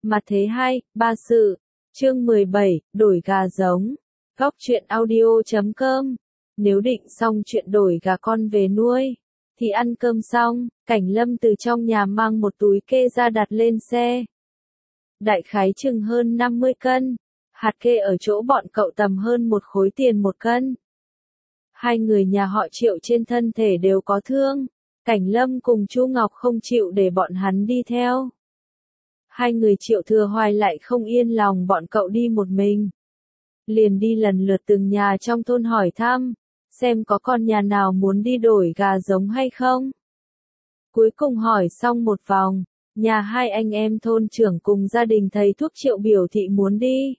Mặt thế 2, ba sự. Chương 17, đổi gà giống. Góc truyện audio.com. Nếu định xong chuyện đổi gà con về nuôi, thì ăn cơm xong, Cảnh Lâm từ trong nhà mang một túi kê ra đặt lên xe. Đại khái chừng hơn 50 cân. Hạt kê ở chỗ bọn cậu tầm hơn một khối tiền một cân. Hai người nhà họ Triệu trên thân thể đều có thương. Cảnh Lâm cùng Chu Ngọc không chịu để bọn hắn đi theo. Hai người Triệu Thừa Hoài lại không yên lòng bọn cậu đi một mình. Liền đi lần lượt từng nhà trong thôn hỏi thăm, xem có con nhà nào muốn đi đổi gà giống hay không. Cuối cùng hỏi xong một vòng, nhà hai anh em thôn trưởng cùng gia đình thầy thuốc Triệu biểu thị muốn đi.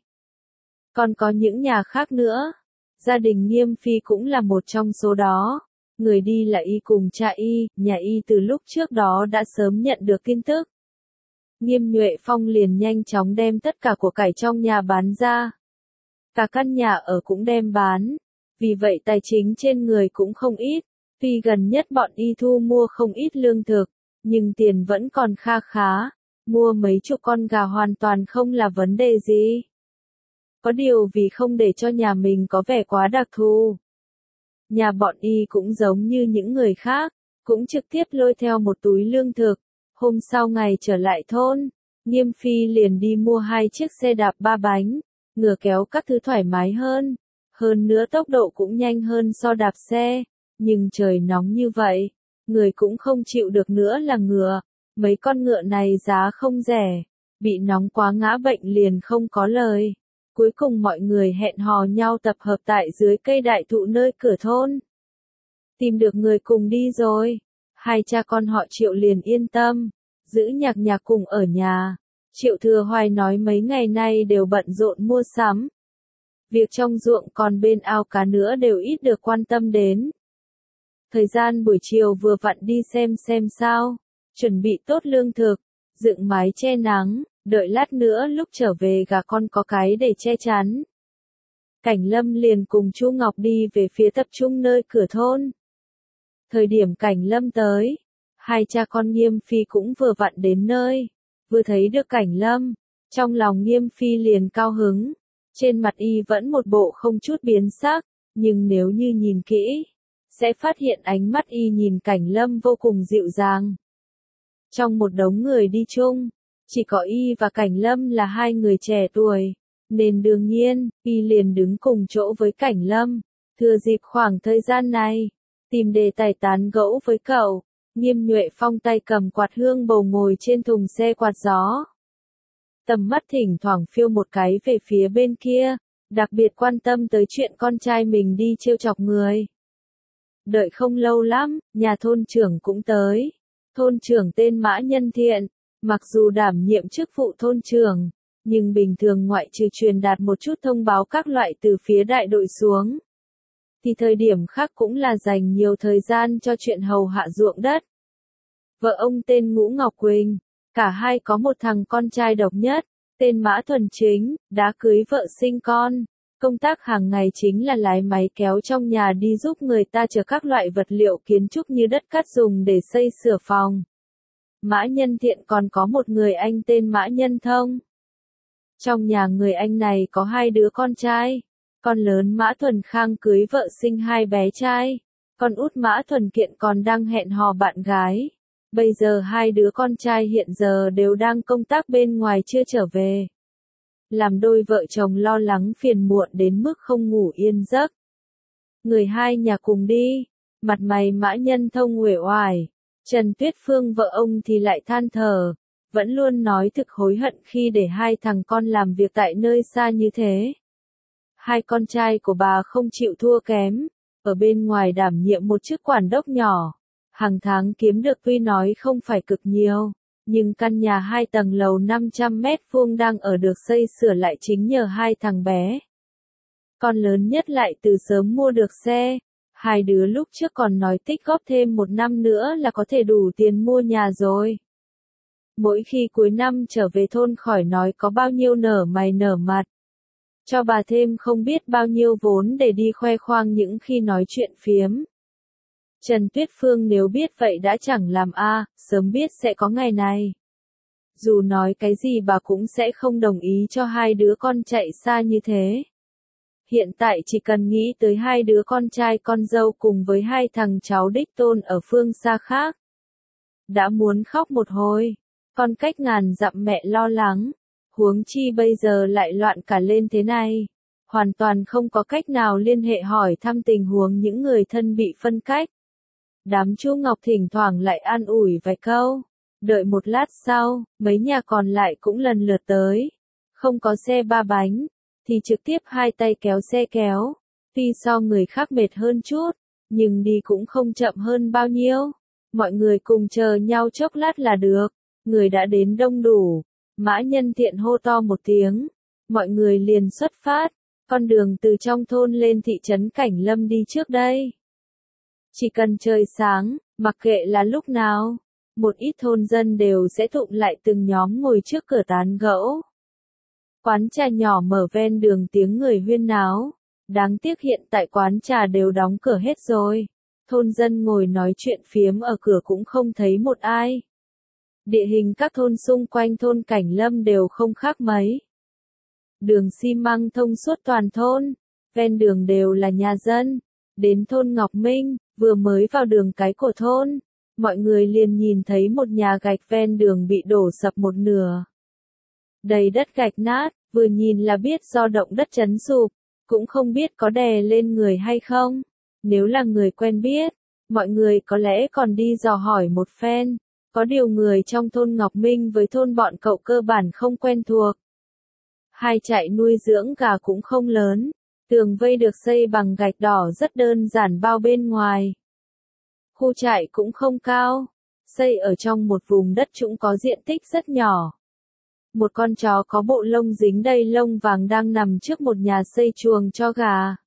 Còn có những nhà khác nữa. Gia đình Nghiêm Phi cũng là một trong số đó. Người đi là y cùng cha y, nhà y từ lúc trước đó đã sớm nhận được tin tức. Nghiêm Nhuệ Phong liền nhanh chóng đem tất cả của cải trong nhà bán ra. Cả căn nhà ở cũng đem bán. Vì vậy tài chính trên người cũng không ít. Tuy gần nhất bọn y thu mua không ít lương thực, nhưng tiền vẫn còn kha khá. Mua mấy chục con gà hoàn toàn không là vấn đề gì. Có điều vì không để cho nhà mình có vẻ quá đặc thù. Nhà bọn y cũng giống như những người khác, cũng trực tiếp lôi theo một túi lương thực. Hôm sau ngày trở lại thôn, Nghiêm Phi liền đi mua 2 chiếc xe đạp 3 bánh, ngựa kéo các thứ thoải mái hơn. Hơn nữa tốc độ cũng nhanh hơn so đạp xe. Nhưng trời nóng như vậy, người cũng không chịu được nữa là ngựa. Mấy con ngựa này giá không rẻ, bị nóng quá ngã bệnh liền không có lời. Cuối cùng mọi người hẹn hò nhau tập hợp tại dưới cây đại thụ nơi cửa thôn. Tìm được người cùng đi rồi. Hai cha con họ Triệu liền yên tâm, giữ Nhạc cùng ở nhà. Triệu Thừa Hoài nói mấy ngày nay đều bận rộn mua sắm. Việc trong ruộng còn bên ao cá nữa đều ít được quan tâm đến. Thời gian buổi chiều vừa vặn đi xem sao, chuẩn bị tốt lương thực, dựng mái che nắng, đợi lát nữa lúc trở về gà con có cái để che chắn. Cảnh Lâm liền cùng Chu Ngọc đi về phía tập trung nơi cửa thôn. Thời điểm Cảnh Lâm tới, hai cha con Nghiêm Phi cũng vừa vặn đến nơi, vừa thấy được Cảnh Lâm, trong lòng Nghiêm Phi liền cao hứng, trên mặt y vẫn một bộ không chút biến sắc, nhưng nếu như nhìn kỹ, sẽ phát hiện ánh mắt y nhìn Cảnh Lâm vô cùng dịu dàng. Trong một đống người đi chung, chỉ có y và Cảnh Lâm là hai người trẻ tuổi, nên đương nhiên, y liền đứng cùng chỗ với Cảnh Lâm, thừa dịp khoảng thời gian này, tìm đề tài tán gẫu với cậu. Nghiêm Nhuệ Phong tay cầm quạt hương bầu ngồi trên thùng xe quạt gió. Tầm mắt thỉnh thoảng phiêu một cái về phía bên kia, đặc biệt quan tâm tới chuyện con trai mình đi trêu chọc người. Đợi không lâu lắm, nhà thôn trưởng cũng tới. Thôn trưởng tên Mã Nhân Thiện, mặc dù đảm nhiệm chức vụ thôn trưởng, nhưng bình thường ngoại trừ truyền đạt một chút thông báo các loại từ phía đại đội xuống, thì thời điểm khác cũng là dành nhiều thời gian cho chuyện hầu hạ ruộng đất. Vợ ông tên Ngũ Ngọc Quỳnh, cả hai có một thằng con trai độc nhất, tên Mã Thuần Chính, đã cưới vợ sinh con. Công tác hàng ngày chính là lái máy kéo trong nhà đi giúp người ta chở các loại vật liệu kiến trúc như đất cát dùng để xây sửa phòng. Mã Nhân Thiện còn có một người anh tên Mã Nhân Thông. Trong nhà người anh này có 2 đứa con trai. Con lớn Mã Thuần Khang cưới vợ sinh 2 bé trai. Con út Mã Thuần Kiện còn đang hẹn hò bạn gái. Bây giờ 2 đứa con trai hiện giờ đều đang công tác bên ngoài chưa trở về. Làm đôi vợ chồng lo lắng phiền muộn đến mức không ngủ yên giấc. Người hai nhà cùng đi, mặt mày Mã Nhân Thông uể oải, Trần Tuyết Phương vợ ông thì lại than thở, vẫn luôn nói thực hối hận khi để 2 thằng con làm việc tại nơi xa như thế. 2 con trai của bà không chịu thua kém, ở bên ngoài đảm nhiệm một chức quản đốc nhỏ, hàng tháng kiếm được tuy nói không phải cực nhiều. Nhưng căn nhà 2 tầng lầu 500 mét vuông đang ở được xây sửa lại chính nhờ 2 thằng bé. Con lớn nhất lại từ sớm mua được xe. 2 đứa lúc trước còn nói tích góp thêm 1 năm nữa là có thể đủ tiền mua nhà rồi. Mỗi khi cuối năm trở về thôn khỏi nói có bao nhiêu nở mày nở mặt. Cho bà thêm không biết bao nhiêu vốn để đi khoe khoang những khi nói chuyện phiếm. Trần Tuyết Phương nếu biết vậy đã chẳng làm sớm biết sẽ có ngày này. Dù nói cái gì bà cũng sẽ không đồng ý cho hai đứa con chạy xa như thế. Hiện tại chỉ cần nghĩ tới hai đứa con trai con dâu cùng với hai thằng cháu đích tôn ở phương xa khác. Đã muốn khóc một hồi, con cách ngàn dặm mẹ lo lắng, huống chi bây giờ lại loạn cả lên thế này. Hoàn toàn không có cách nào liên hệ hỏi thăm tình huống những người thân bị phân cách. Đám Chu Ngọc thỉnh thoảng lại an ủi vài câu. Đợi một lát sau, mấy nhà còn lại cũng lần lượt tới. Không có xe ba bánh, thì trực tiếp hai tay kéo xe kéo. Tuy so người khác mệt hơn chút, nhưng đi cũng không chậm hơn bao nhiêu. Mọi người cùng chờ nhau chốc lát là được. Người đã đến đông đủ. Mã Nhân Thiện hô to một tiếng. Mọi người liền xuất phát. Con đường từ trong thôn lên thị trấn Cảnh Lâm đi trước đây. Chỉ cần trời sáng, mặc kệ là lúc nào, một ít thôn dân đều sẽ tụng lại từng nhóm ngồi trước cửa tán gẫu. Quán trà nhỏ mở ven đường tiếng người huyên náo. Đáng tiếc hiện tại quán trà đều đóng cửa hết rồi. Thôn dân ngồi nói chuyện phiếm ở cửa cũng không thấy một ai. Địa hình các thôn xung quanh thôn Cảnh Lâm đều không khác mấy. Đường xi măng thông suốt toàn thôn, ven đường đều là nhà dân. Đến thôn Ngọc Minh, vừa mới vào đường cái của thôn, mọi người liền nhìn thấy một nhà gạch ven đường bị đổ sập một nửa. Đầy đất gạch nát, vừa nhìn là biết do động đất chấn sụp, cũng không biết có đè lên người hay không. Nếu là người quen biết, mọi người có lẽ còn đi dò hỏi một phen. Có điều người trong thôn Ngọc Minh với thôn bọn cậu cơ bản không quen thuộc. Hai trại nuôi dưỡng gà cũng không lớn, tường vây được xây bằng gạch đỏ rất đơn giản bao bên ngoài. Khu trại cũng không cao, xây ở trong một vùng đất trũng có diện tích rất nhỏ. Một con chó có bộ lông dính đầy lông vàng đang nằm trước một nhà xây chuồng cho gà.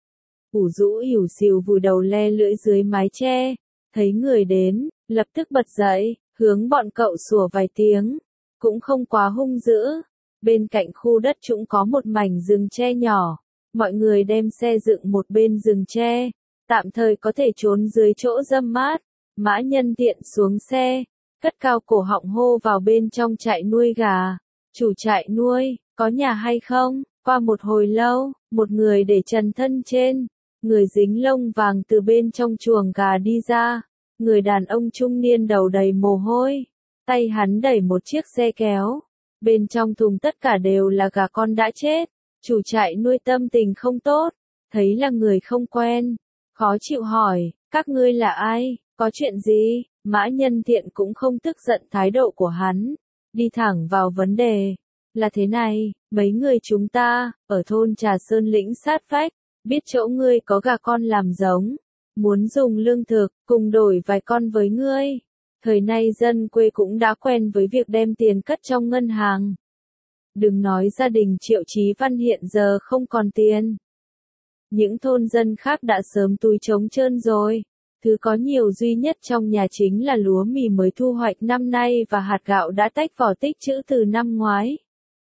Ủ rũ ỉu xìu vùi đầu le lưỡi dưới mái che, thấy người đến, lập tức bật dậy, hướng bọn cậu sủa vài tiếng, cũng không quá hung dữ. Bên cạnh khu đất trũng có một mảnh rừng tre nhỏ, mọi người đem xe dựng một bên rừng tre, tạm thời có thể trốn dưới chỗ râm mát. Mã Nhân Thiện xuống xe, cất cao cổ họng hô vào bên trong trại nuôi gà. Chủ trại nuôi, có nhà hay không? Qua một hồi lâu, một người để trần thân trên, người dính lông vàng từ bên trong chuồng gà đi ra. Người đàn ông trung niên đầu đầy mồ hôi, tay hắn đẩy một chiếc xe kéo. Bên trong thùng tất cả đều là gà con đã chết. Chủ trại nuôi tâm tình không tốt, thấy là người không quen, khó chịu hỏi, các ngươi là ai, có chuyện gì? Mã Nhân Thiện cũng không tức giận thái độ của hắn, đi thẳng vào vấn đề. Là thế này, mấy người chúng ta, ở thôn Trà Sơn lĩnh sát vách, biết chỗ ngươi có gà con làm giống, muốn dùng lương thực, cùng đổi vài con với ngươi. Thời nay dân quê cũng đã quen với việc đem tiền cất trong ngân hàng. Đừng nói gia đình Triệu Chí Văn hiện giờ không còn tiền. Những thôn dân khác đã sớm túi trống trơn rồi. Thứ có nhiều duy nhất trong nhà chính là lúa mì mới thu hoạch năm nay và hạt gạo đã tách vỏ tích trữ từ năm ngoái.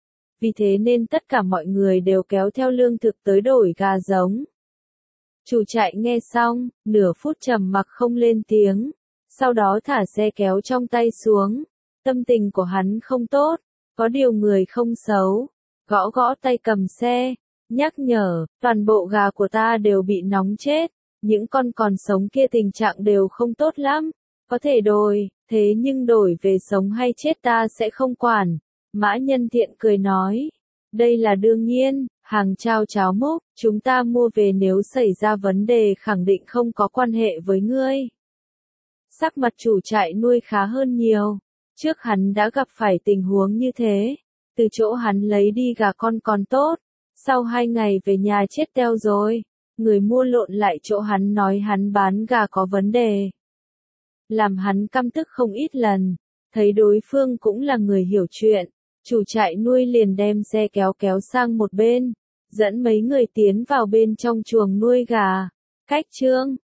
Vì thế nên tất cả mọi người đều kéo theo lương thực tới đổi gà giống. Chủ trại nghe xong, nửa phút trầm mặc không lên tiếng. Sau đó thả xe kéo trong tay xuống. Tâm tình của hắn không tốt. Có điều người không xấu. Gõ gõ tay cầm xe. Nhắc nhở, toàn bộ gà của ta đều bị nóng chết. Những con còn sống kia tình trạng đều không tốt lắm. Có thể đổi, thế nhưng đổi về sống hay chết ta sẽ không quản. Mã Nhân Thiện cười nói. Đây là đương nhiên, hàng trao cháo múc, chúng ta mua về nếu xảy ra vấn đề khẳng định không có quan hệ với ngươi. Sắc mặt chủ trại nuôi khá hơn nhiều. Trước hắn đã gặp phải tình huống như thế. Từ chỗ hắn lấy đi gà con còn tốt. Sau 2 ngày về nhà chết teo rồi. Người mua lộn lại chỗ hắn nói hắn bán gà có vấn đề. Làm hắn căm tức không ít lần. Thấy đối phương cũng là người hiểu chuyện. Chủ trại nuôi liền đem xe kéo kéo sang một bên. Dẫn mấy người tiến vào bên trong chuồng nuôi gà. Cách chương